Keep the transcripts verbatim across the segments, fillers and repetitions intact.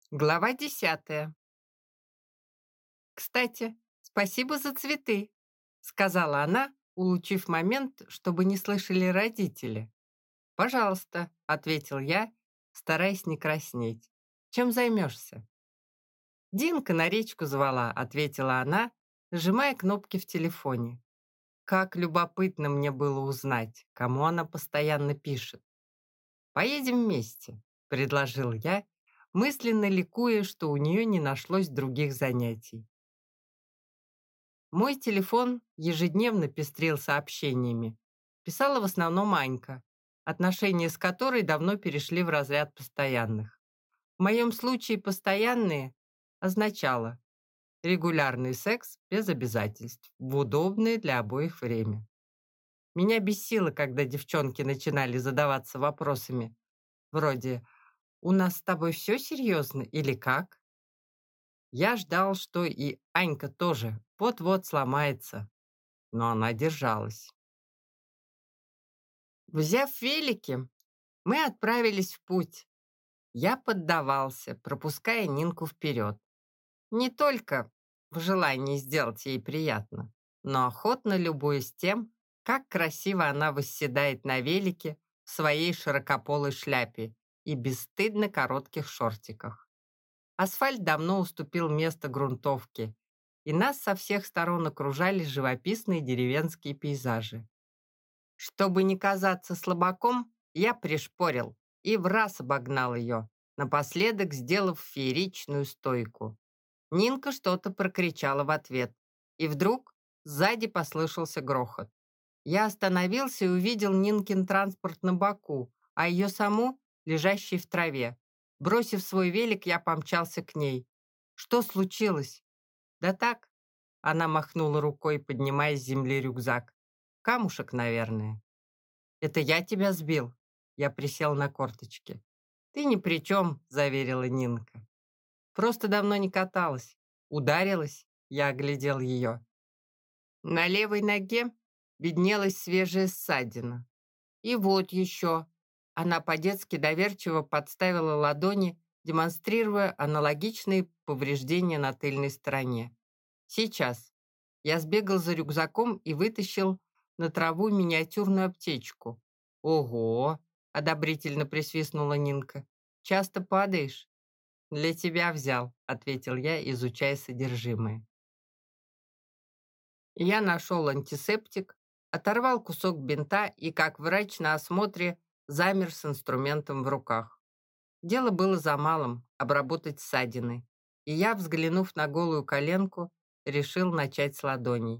Глава десятая. «Кстати, спасибо за цветы», — сказала она, улучив момент, чтобы не слышали родители. «Пожалуйста», — ответил я, стараясь не краснеть. «Чем займешься?» «Динка на речку звала», — ответила она, сжимая кнопки в телефоне. Как любопытно мне было узнать, кому она постоянно пишет. «Поедем вместе», — предложил я, мысленно ликуя, что у нее не нашлось других занятий. Мой телефон ежедневно пестрил сообщениями. Писала в основном Анька, отношения с которой давно перешли в разряд постоянных. В моем случае «постоянные» означало регулярный секс без обязательств, в удобное для обоих время. Меня бесило, когда девчонки начинали задаваться вопросами вроде «У нас с тобой все серьезно или как?». Я ждал, что и Анька тоже вот-вот сломается, но она держалась. Взяв велики, мы отправились в путь. Я поддавался, пропуская Нинку вперед. Не только в желании сделать ей приятно, но охотно любуясь тем, как красиво она восседает на велике в своей широкополой шляпе и бесстыдно коротких шортиках. Асфальт давно уступил место грунтовке, и нас со всех сторон окружали живописные деревенские пейзажи. Чтобы не казаться слабаком, я пришпорил и враз обогнал ее, напоследок сделав фееричную стойку. Нинка что-то прокричала в ответ, и вдруг сзади послышался грохот. Я остановился и увидел Нинкин транспорт на боку, а ее саму, лежащей в траве. Бросив свой велик, я помчался к ней. «Что случилось?» «Да так», — она махнула рукой, поднимая с земли рюкзак. «Камушек, наверное». «Это я тебя сбил?» Я присел на корточки. «Ты ни при чем», — заверила Нинка. «Просто давно не каталась. Ударилась?» Я оглядел ее. На левой ноге виднелась свежая ссадина. «И вот еще». Она по-детски доверчиво подставила ладони, демонстрируя аналогичные повреждения на тыльной стороне. «Сейчас». Я сбегал за рюкзаком и вытащил на траву миниатюрную аптечку. «Ого!» — одобрительно присвистнула Нинка. «Часто падаешь?» «Для тебя взял», — ответил я, изучая содержимое. Я нашел антисептик, оторвал кусок бинта и, как врач на осмотре, замер с инструментом в руках. Дело было за малым — обработать ссадины, и я, взглянув на голую коленку, решил начать с ладоней.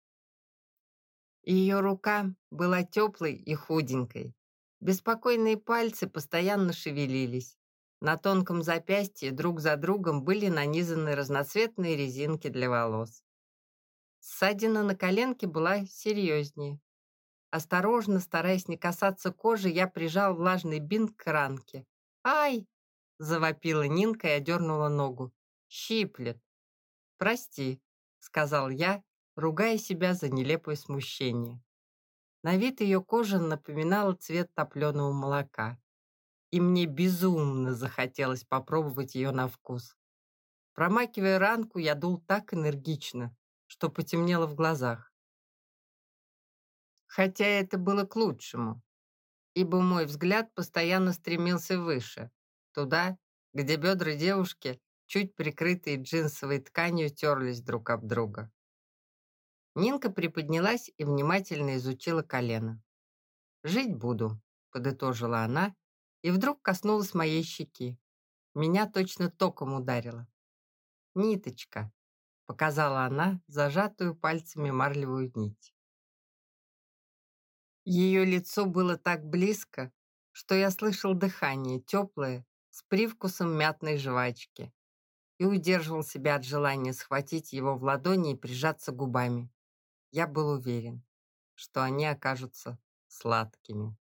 Ее рука была теплой и худенькой. Беспокойные пальцы постоянно шевелились. На тонком запястье друг за другом были нанизаны разноцветные резинки для волос. Ссадина на коленке была серьезнее. Осторожно, стараясь не касаться кожи, я прижал влажный бинт к ранке. «Ай!» — завопила Нинка и одернула ногу. «Щиплет!» «Прости», — сказал я, ругая себя за нелепое смущение. На вид ее кожа напоминала цвет топленого молока, и мне безумно захотелось попробовать ее на вкус. Промакивая ранку, я дул так энергично, что потемнело в глазах. Хотя это было к лучшему, ибо мой взгляд постоянно стремился выше, туда, где бедра девушки, чуть прикрытые джинсовой тканью, терлись друг об друга. Нинка приподнялась и внимательно изучила колено. «Жить буду», — подытожила она, и вдруг коснулась моей щеки. Меня точно током ударило. «Ниточка», — показала она зажатую пальцами марлевую нить. Ее лицо было так близко, что я слышал дыхание, теплое, с привкусом мятной жвачки, и удерживал себя от желания схватить его в ладони и прижаться губами. Я был уверен, что они окажутся сладкими.